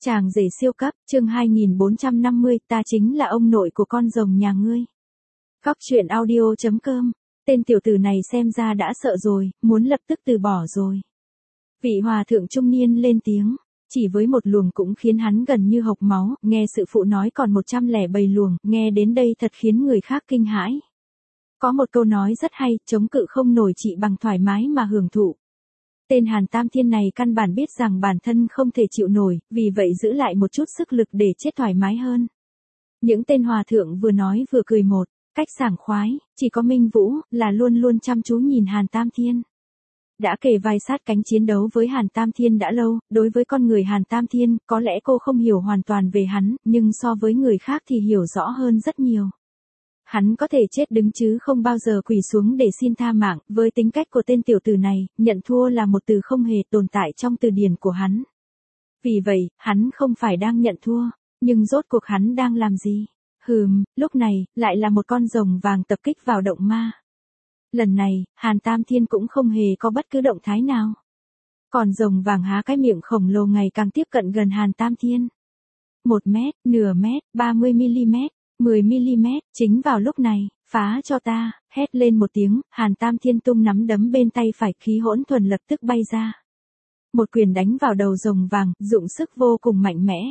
Chàng rể siêu cấp, chương 2450, ta chính là ông nội của con rồng nhà ngươi. Góc truyện audio.com, tên tiểu tử này xem ra đã sợ rồi, muốn lập tức từ bỏ rồi. Vị hòa thượng trung niên lên tiếng, chỉ với một luồng cũng khiến hắn gần như hộc máu, nghe sự phụ nói còn 107 luồng, nghe đến đây thật khiến người khác kinh hãi. Có một câu nói rất hay, chống cự không nổi chỉ bằng thoải mái mà hưởng thụ. Tên Hàn Tam Thiên này căn bản biết rằng bản thân không thể chịu nổi, vì vậy giữ lại một chút sức lực để chết thoải mái hơn. Những tên hòa thượng vừa nói vừa cười một cách sảng khoái, chỉ có Minh Vũ là luôn luôn chăm chú nhìn Hàn Tam Thiên. Đã kề vai sát cánh chiến đấu với Hàn Tam Thiên đã lâu, đối với con người Hàn Tam Thiên, có lẽ cô không hiểu hoàn toàn về hắn, nhưng so với người khác thì hiểu rõ hơn rất nhiều. Hắn có thể chết đứng chứ không bao giờ quỳ xuống để xin tha mạng, với tính cách của tên tiểu tử này, nhận thua là một từ không hề tồn tại trong từ điển của hắn. Vì vậy, hắn không phải đang nhận thua, nhưng rốt cuộc hắn đang làm gì? Lúc này, lại là một con rồng vàng tập kích vào động ma. Lần này, Hàn Tam Thiên cũng không hề có bất cứ động thái nào. Còn rồng vàng há cái miệng khổng lồ ngày càng tiếp cận gần Hàn Tam Thiên. 1 mét, nửa mét, 30mm. 10mm, chính vào lúc này, phá cho ta, hét lên một tiếng, Hàn Tam Thiên tung nắm đấm bên tay phải, khí hỗn thuần lập tức bay ra. Một quyền đánh vào đầu rồng vàng, dụng sức vô cùng mạnh mẽ.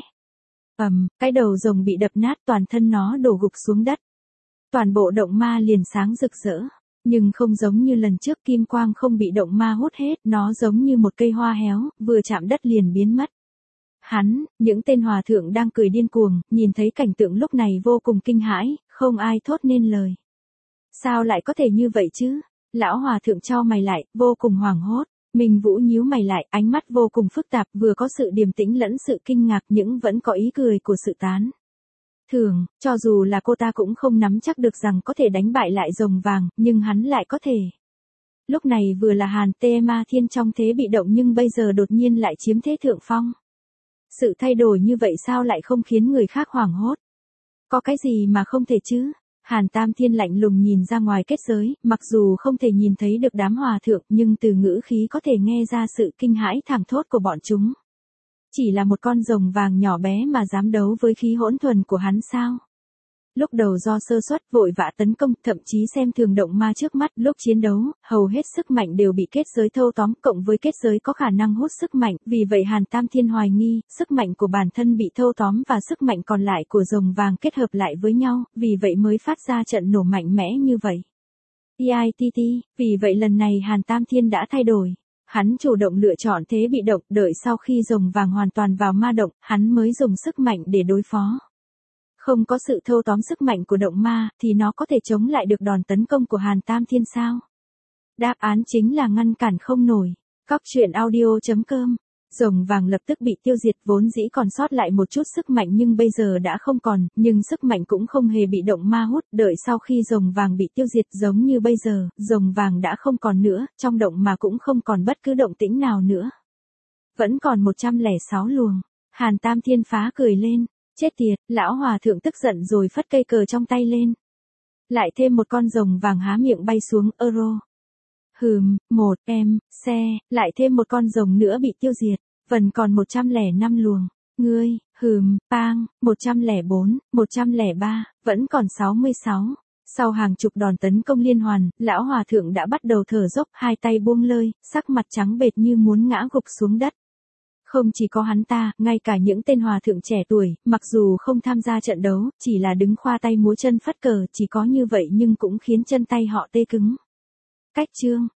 Cái đầu rồng bị đập nát, toàn thân nó đổ gục xuống đất. Toàn bộ động ma liền sáng rực rỡ, nhưng không giống như lần trước, kim quang không bị động ma hút hết, nó giống như một cây hoa héo, vừa chạm đất liền biến mất. Những tên hòa thượng đang cười điên cuồng, nhìn thấy cảnh tượng lúc này vô cùng kinh hãi, không ai thốt nên lời. Sao lại có thể như vậy chứ? Lão hòa thượng chau mày lại, vô cùng hoảng hốt. Minh Vũ nhíu mày lại, ánh mắt vô cùng phức tạp, vừa có sự điềm tĩnh lẫn sự kinh ngạc, nhưng vẫn có ý cười của sự tán thưởng. Cho dù là cô ta cũng không nắm chắc được rằng có thể đánh bại lại rồng vàng, nhưng hắn lại có thể. Lúc này vừa là Hàn Tam Thiên trong thế bị động, nhưng bây giờ đột nhiên lại chiếm thế thượng phong. Sự thay đổi như vậy sao lại không khiến người khác hoảng hốt? Có cái gì mà không thể chứ? Hàn Tam Thiên lạnh lùng nhìn ra ngoài kết giới, mặc dù không thể nhìn thấy được đám hòa thượng, nhưng từ ngữ khí có thể nghe ra sự kinh hãi thảng thốt của bọn chúng. Chỉ là một con rồng vàng nhỏ bé mà dám đấu với khí hỗn thuần của hắn sao? Lúc đầu do sơ suất vội vã tấn công, thậm chí xem thường động ma trước mắt, lúc chiến đấu, hầu hết sức mạnh đều bị kết giới thâu tóm, cộng với kết giới có khả năng hút sức mạnh, vì vậy Hàn Tam Thiên hoài nghi, sức mạnh của bản thân bị thâu tóm và sức mạnh còn lại của rồng vàng kết hợp lại với nhau, vì vậy mới phát ra trận nổ mạnh mẽ như vậy. Vì vậy lần này Hàn Tam Thiên đã thay đổi. Hắn chủ động lựa chọn thế bị động, đợi sau khi rồng vàng hoàn toàn vào ma động, hắn mới dùng sức mạnh để đối phó. Không có sự thâu tóm sức mạnh của động ma, thì nó có thể chống lại được đòn tấn công của Hàn Tam Thiên sao? Đáp án chính là ngăn cản không nổi. Góc truyện audio.com, rồng vàng lập tức bị tiêu diệt, vốn dĩ còn sót lại một chút sức mạnh nhưng bây giờ đã không còn, nhưng sức mạnh cũng không hề bị động ma hút, đợi sau khi rồng vàng bị tiêu diệt giống như bây giờ, rồng vàng đã không còn nữa, trong động ma cũng không còn bất cứ động tĩnh nào nữa. Vẫn còn 106 luồng, Hàn Tam Thiên phá cười lên. Chết tiệt, lão hòa thượng tức giận rồi phất cây cờ trong tay lên. Lại thêm một con rồng vàng há miệng bay xuống, lại thêm một con rồng nữa bị tiêu diệt, vẫn còn 105 luồng. Ngươi, 104, 103, vẫn còn 66. Sau hàng chục đòn tấn công liên hoàn, lão hòa thượng đã bắt đầu thở dốc, hai tay buông lơi, sắc mặt trắng bệch như muốn ngã gục xuống đất. Không chỉ có hắn ta, ngay cả những tên hòa thượng trẻ tuổi, mặc dù không tham gia trận đấu, chỉ là đứng khoa tay múa chân phất cờ, chỉ có như vậy nhưng cũng khiến chân tay họ tê cứng. Cách chương